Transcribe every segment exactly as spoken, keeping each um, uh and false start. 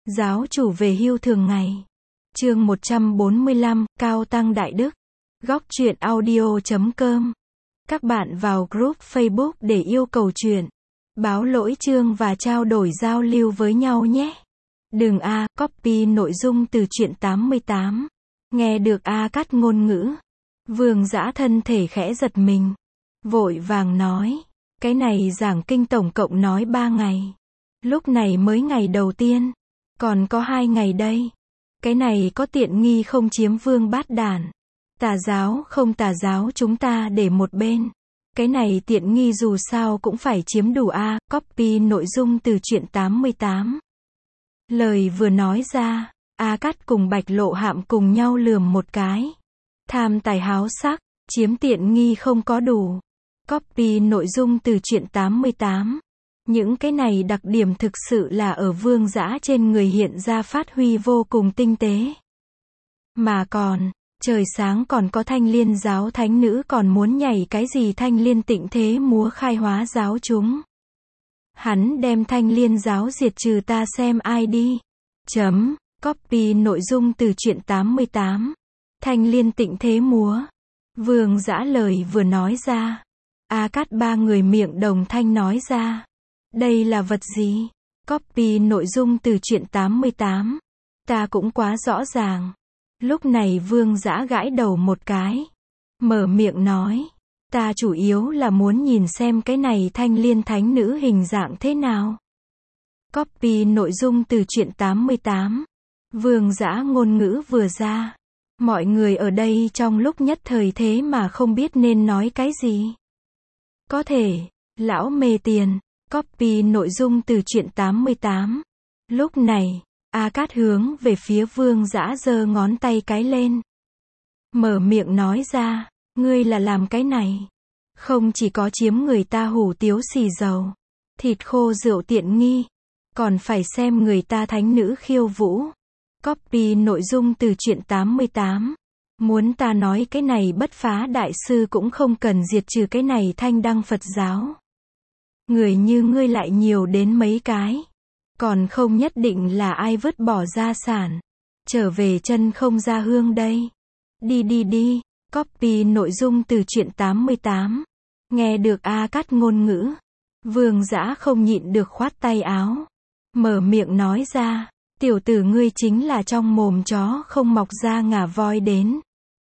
Giáo chủ về hưu thường ngày. Chương một trăm bốn mươi lăm, Cao Tăng Đại Đức. Góc truyện audio chấm com. Các bạn vào group Facebook để yêu cầu truyện, báo lỗi chương và trao đổi giao lưu với nhau nhé. Đừng a, copy nội dung từ truyện tám mươi tám. Nghe được a cắt ngôn ngữ. Vương Dã thân thể khẽ giật mình. Vội vàng nói, cái này giảng kinh tổng cộng nói ba ngày. Lúc này mới ngày đầu tiên. Còn có hai ngày đây. Cái này có tiện nghi không chiếm vương bát đản. Tà giáo không tà giáo chúng ta để một bên. Cái này tiện nghi dù sao cũng phải chiếm đủ a, copy nội dung từ truyện tám mươi tám. Lời vừa nói ra, A Cắt cùng Bạch Lộ Hạm cùng nhau lườm một cái. Tham tài háo sắc, chiếm tiện nghi không có đủ. Copy nội dung từ truyện tám mươi tám. Những cái này đặc điểm thực sự là ở Vương Dã trên người hiện ra phát huy vô cùng tinh tế. Mà còn, trời sáng còn có Thanh Liên giáo thánh nữ còn muốn nhảy cái gì Thanh Liên tịnh thế múa khai hóa giáo chúng. Hắn đem Thanh Liên giáo diệt trừ ta xem ai đi. Chấm, copy nội dung từ truyện tám mươi tám. Thanh Liên tịnh thế múa. Vương Dã lời vừa nói ra. A Cắt ba người miệng đồng thanh nói ra. Đây là vật gì? Copy nội dung từ truyện tám mươi tám. Ta cũng quá rõ ràng. Lúc này Vương Dã gãi đầu một cái. Mở miệng nói. Ta chủ yếu là muốn nhìn xem cái này Thanh Liên thánh nữ hình dạng thế nào. Copy nội dung từ truyện tám mươi tám. Vương Dã ngôn ngữ vừa ra. Mọi người ở đây trong lúc nhất thời thế mà không biết nên nói cái gì. Có thể, lão mê tiền. Copy nội dung từ truyện tám mươi tám. Lúc này, A Cát hướng về phía Vương Dã giơ ngón tay cái lên. Mở miệng nói ra, ngươi là làm cái này. Không chỉ có chiếm người ta hủ tiếu xì dầu, thịt khô rượu tiện nghi, còn phải xem người ta thánh nữ khiêu vũ. Copy nội dung từ truyện tám mươi tám. Muốn ta nói cái này Bất Phá đại sư cũng không cần diệt trừ cái này Thanh Đăng Phật giáo. Người như ngươi lại nhiều đến mấy cái. Còn không nhất định là ai vứt bỏ gia sản. Trở về chân không ra hương đây. Đi đi đi. Copy nội dung từ truyện tám mươi tám. Nghe được A Cắt ngôn ngữ. Vương Dã không nhịn được khoát tay áo. Mở miệng nói ra. Tiểu tử ngươi chính là trong mồm chó không mọc ra ngà voi đến.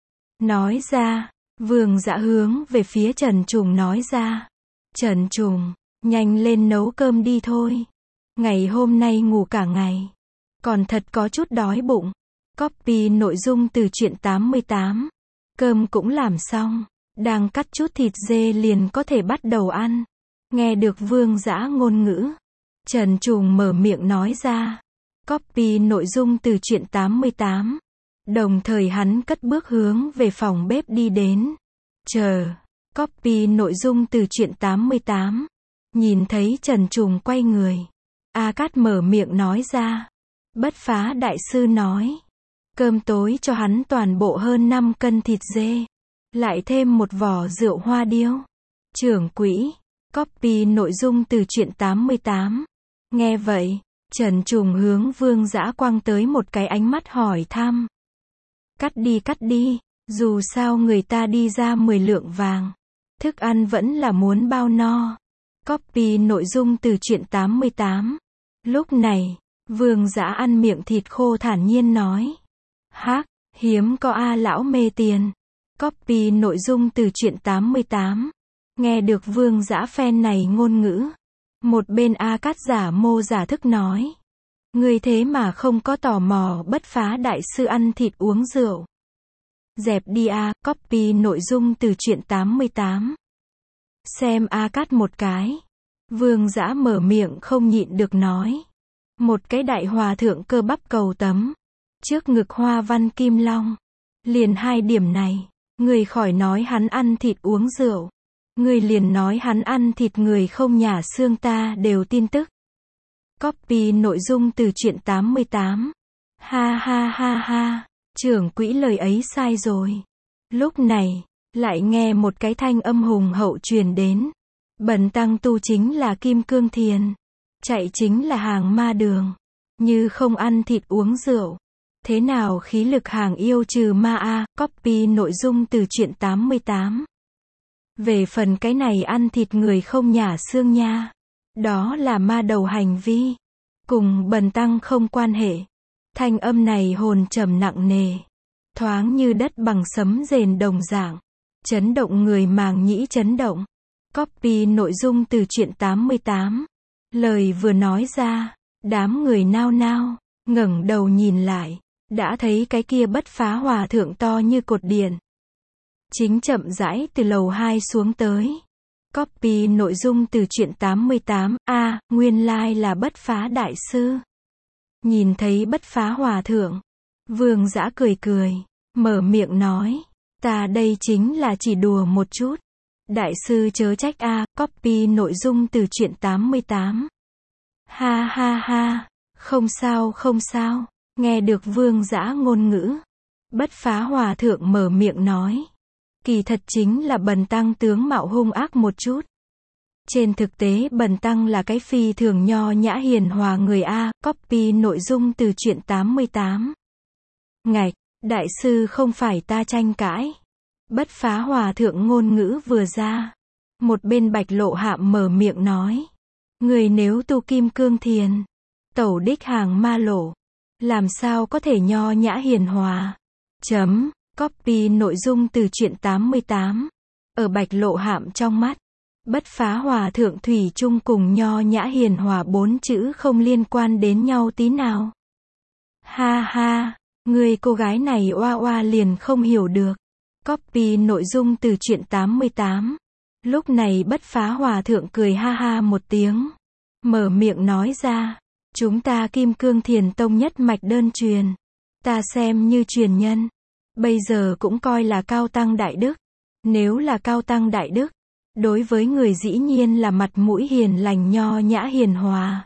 Nói ra. Vương Dã hướng về phía Trần Trùng nói ra. Trần Trùng. Nhanh lên nấu cơm đi thôi. Ngày hôm nay ngủ cả ngày. Còn thật có chút đói bụng. Copy nội dung từ truyện tám mươi tám. Cơm cũng làm xong. Đang cắt chút thịt dê liền có thể bắt đầu ăn. Nghe được Vương Dã ngôn ngữ. Trần Trùng mở miệng nói ra. Copy nội dung từ truyện tám mươi tám. Đồng thời hắn cất bước hướng về phòng bếp đi đến. Chờ. Copy nội dung từ truyện tám mươi tám. Nhìn thấy Trần Trùng quay người. A Cát mở miệng nói ra. Bất Phá đại sư nói. Cơm tối cho hắn toàn bộ hơn năm cân thịt dê. Lại thêm một vỏ rượu hoa điêu. Trưởng quỹ. Copy nội dung từ truyện tám mươi tám. Nghe vậy, Trần Trùng hướng Vương Dã quăng tới một cái ánh mắt hỏi thăm. Cắt đi cắt đi. Dù sao người ta đi ra mười lượng vàng. Thức ăn vẫn là muốn bao no. Copy nội dung từ truyện tám mươi tám. Lúc này, Vương Dã ăn miệng thịt khô thản nhiên nói. Hác, hiếm có a lão mê tiền. Copy nội dung từ truyện tám mươi tám. Nghe được Vương Dã phen này ngôn ngữ. Một bên A Cát giả mô giả thức nói. Người thế mà không có tò mò Bất Phá đại sư ăn thịt uống rượu. Dẹp đi a, copy nội dung từ truyện tám mươi tám. Xem A Cát một cái. Vương Dã mở miệng không nhịn được nói. Một cái đại hòa thượng cơ bắp cầu tấm. Trước ngực hoa văn kim long. Liền hai điểm này. Người khỏi nói hắn ăn thịt uống rượu. Người liền nói hắn ăn thịt người không nhả xương ta đều tin tức. Copy nội dung từ truyện tám mươi tám. Ha ha ha ha. Trưởng quỹ lời ấy sai rồi. Lúc này. Lại nghe một cái thanh âm hùng hậu truyền đến. Bần tăng tu chính là Kim Cương Thiền. Chạy chính là hàng ma đường. như không ăn thịt uống rượu. Thế nào khí lực hàng yêu trừ ma a, copy nội dung từ truyện tám mươi tám. Về phần cái này ăn thịt người không nhả xương nha. Đó là ma đầu hành vi. Cùng bần tăng không quan hệ. Thanh âm này hồn trầm nặng nề. Thoáng như đất bằng sấm rền đồng dạng. Chấn động người màng nhĩ chấn động. Copy nội dung từ truyện tám mươi tám. Lời vừa nói ra, đám người nao nao, ngẩng đầu nhìn lại, đã thấy cái kia Bất Phá Hòa Thượng to như cột điện. Chính chậm rãi từ lầu hai xuống tới. Copy nội dung từ truyện tám mươi tám, a, à, nguyên lai là Bất Phá Đại Sư. Nhìn thấy Bất Phá Hòa Thượng, Vương Dã cười cười, mở miệng nói, ta đây chính là chỉ đùa một chút. Đại sư chớ trách a, à, copy nội dung từ truyện tám mươi tám. Ha ha ha, không sao không sao, nghe được Vương Dã ngôn ngữ. Bất Phá Hòa Thượng mở miệng nói, kỳ thật chính là bần tăng tướng mạo hung ác một chút. Trên thực tế bần tăng là cái phi thường nho nhã hiền hòa người a, copy nội dung từ truyện tám mươi tám. Ngạch, đại sư không phải ta tranh cãi. Bất Phá Hòa Thượng ngôn ngữ vừa ra, một bên Bạch Lộ Hạm mở miệng nói, người nếu tu kim cương thiền, tẩu đích hàng ma lộ, làm sao có thể nho nhã hiền hòa. Chấm, copy nội dung từ truyện tám mươi tám. Ở Bạch Lộ Hạm trong mắt, Bất Phá Hòa Thượng thủy chung cùng nho nhã hiền hòa bốn chữ không liên quan đến nhau tí nào. Ha ha, người cô gái này oa oa liền không hiểu được. Copy nội dung từ truyện tám mươi tám. Lúc này Bất Phá Hòa Thượng cười ha ha một tiếng, mở miệng nói ra, chúng ta Kim Cương Thiền Tông nhất mạch đơn truyền, ta xem như truyền nhân, bây giờ cũng coi là cao tăng đại đức. Nếu là cao tăng đại đức, đối với người dĩ nhiên là mặt mũi hiền lành nho nhã hiền hòa.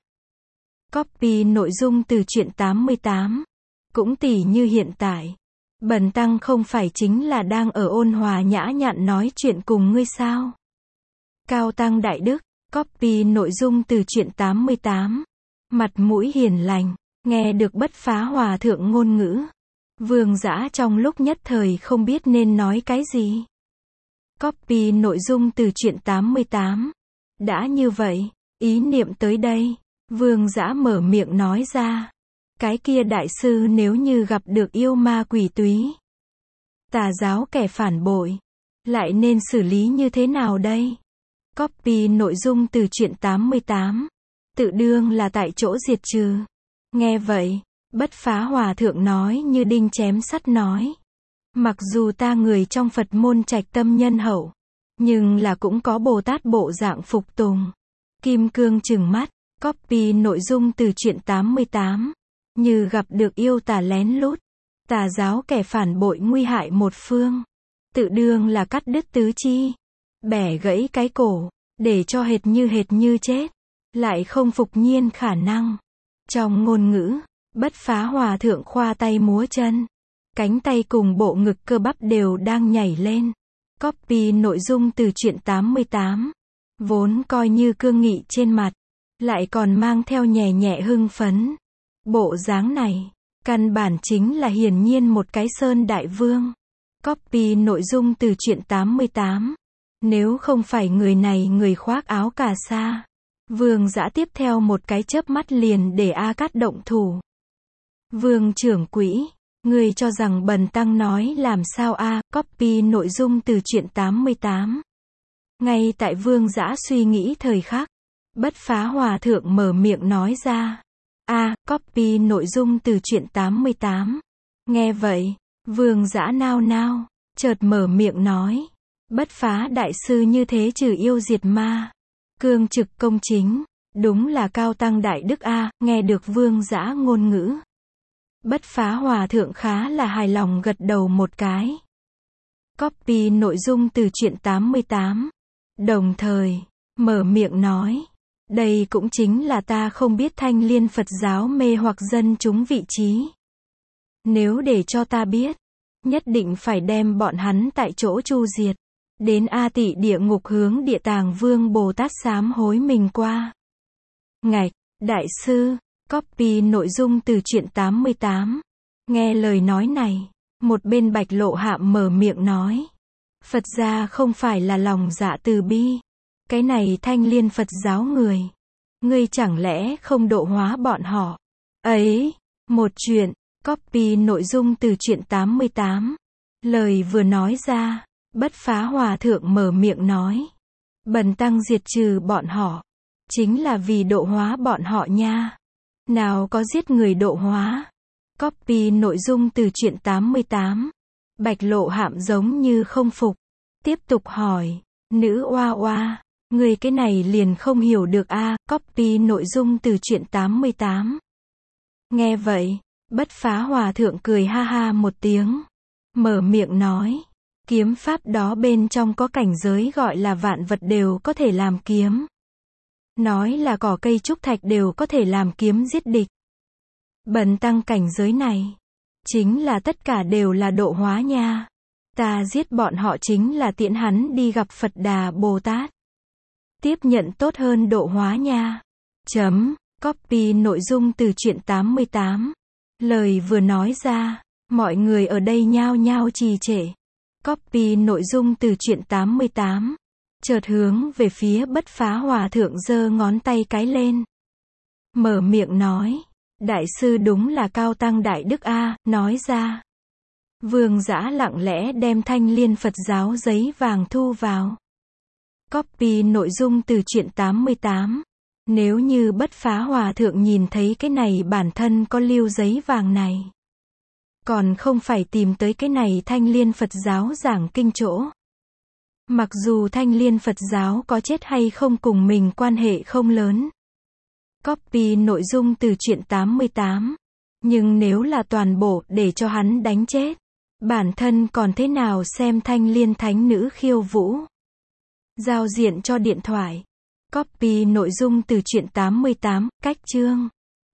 Copy nội dung từ truyện tám mươi tám. Cũng tỉ như hiện tại, bần tăng không phải chính là đang ở ôn hòa nhã nhặn nói chuyện cùng ngươi sao? Cao tăng đại đức, copy nội dung từ truyện tám mươi tám. Mặt mũi hiền lành, nghe được Bất Phá Hòa Thượng ngôn ngữ. Vương Dã trong lúc nhất thời không biết nên nói cái gì. Copy nội dung từ truyện tám mươi tám. Đã như vậy, ý niệm tới đây, Vương Dã mở miệng nói ra. Cái kia đại sư nếu như gặp được yêu ma quỷ túy, tà giáo kẻ phản bội, lại nên xử lý như thế nào đây? Copy nội dung từ truyện tám mươi tám. Tự đương là tại chỗ diệt trừ. Nghe vậy, Bất Phá Hòa Thượng nói như đinh chém sắt nói. Mặc dù ta người trong Phật môn trạch tâm nhân hậu, nhưng là cũng có Bồ Tát bộ dạng phục tùng. Kim cương trừng mắt, copy nội dung từ truyện tám mươi tám. Như gặp được yêu tà lén lút, tà giáo kẻ phản bội nguy hại một phương, tự đương là cắt đứt tứ chi, bẻ gãy cái cổ, để cho hệt như hệt như chết, lại không phục nhiên khả năng. Trong ngôn ngữ, Bất Phá Hòa Thượng khoa tay múa chân, cánh tay cùng bộ ngực cơ bắp đều đang nhảy lên. Copy nội dung từ truyện tám mươi tám. Vốn coi như cương nghị trên mặt, lại còn mang theo nhẹ nhẹ hưng phấn. Bộ dáng này, căn bản chính là hiển nhiên một cái sơn đại vương. Copy nội dung từ truyện tám mươi tám. Nếu không phải người này người khoác áo cà sa, Vương Dã tiếp theo một cái chớp mắt liền để A Cát động thủ. Vương trưởng quỹ, người cho rằng bần tăng nói làm sao a? Copy nội dung từ truyện tám mươi tám. Ngay tại Vương Dã suy nghĩ thời khắc, Bất Phá Hòa Thượng mở miệng nói ra. A, copy nội dung từ truyện tám mươi tám. Nghe vậy, Vương Dã nao nao, chợt mở miệng nói. Bất Phá đại sư như thế trừ yêu diệt ma, cương trực công chính, đúng là cao tăng đại đức a. Nghe được Vương Dã ngôn ngữ, Bất Phá Hòa Thượng khá là hài lòng gật đầu một cái. Copy nội dung từ truyện tám mươi tám. Đồng thời, mở miệng nói. Đây cũng chính là ta không biết Thanh Liên Phật giáo mê hoặc dân chúng vị trí. Nếu để cho ta biết, nhất định phải đem bọn hắn tại chỗ chu diệt. Đến A Tị địa ngục hướng Địa Tàng Vương Bồ Tát sám hối mình qua. Ngạch, đại sư, Copy nội dung từ truyện tám mươi tám. Nghe lời nói này, một bên Bạch Lộ Hạm mở miệng nói. Phật gia không phải là lòng dạ từ bi. Cái này Thanh Liên Phật giáo người. Ngươi chẳng lẽ không độ hóa bọn họ? Ấy, một chuyện, copy nội dung từ truyện tám mươi tám. Lời vừa nói ra, Bất Phá Hòa Thượng mở miệng nói. Bần tăng diệt trừ bọn họ. Chính là vì độ hóa bọn họ nha. Nào có giết người độ hóa. Copy nội dung từ truyện tám mươi tám. Bạch Lộ Hạm giống như không phục. Tiếp tục hỏi. Nữ oa oa. Người cái này liền không hiểu được a. À, copy nội dung từ truyện tám mươi tám. Nghe vậy, Bất Phá Hòa Thượng cười ha ha một tiếng. Mở miệng nói. Kiếm pháp đó bên trong có cảnh giới gọi là vạn vật đều có thể làm kiếm. Nói là cỏ cây trúc thạch đều có thể làm kiếm giết địch. Bần tăng cảnh giới này. Chính là tất cả đều là độ hóa nha. Ta giết bọn họ chính là tiễn hắn đi gặp Phật Đà Bồ Tát. Tiếp nhận tốt hơn độ hóa nha. Chấm, copy nội dung từ truyện tám mươi tám. Lời vừa nói ra, mọi người ở đây nhao nhao trì trệ. Copy nội dung từ truyện tám mươi tám. Chợt hướng về phía Bất Phá Hòa Thượng giơ ngón tay cái lên. Mở miệng nói. Đại sư đúng là cao tăng đại đức a, nói ra. Vương Dã lặng lẽ đem Thanh Liên Phật giáo giấy vàng thu vào. Copy nội dung từ truyện tám mươi tám. Nếu như Bất Phá Hòa Thượng nhìn thấy cái này bản thân có lưu giấy vàng này. Còn không phải tìm tới cái này Thanh Liên Phật giáo giảng kinh chỗ. Mặc dù Thanh Liên Phật giáo có chết hay không cùng mình quan hệ không lớn. Copy nội dung từ truyện tám mươi tám. Nhưng nếu là toàn bộ để cho hắn đánh chết. Bản thân còn thế nào xem Thanh Liên Thánh Nữ khiêu vũ. Giao diện cho điện thoại. Copy nội dung từ truyện tám mươi tám, cách chương.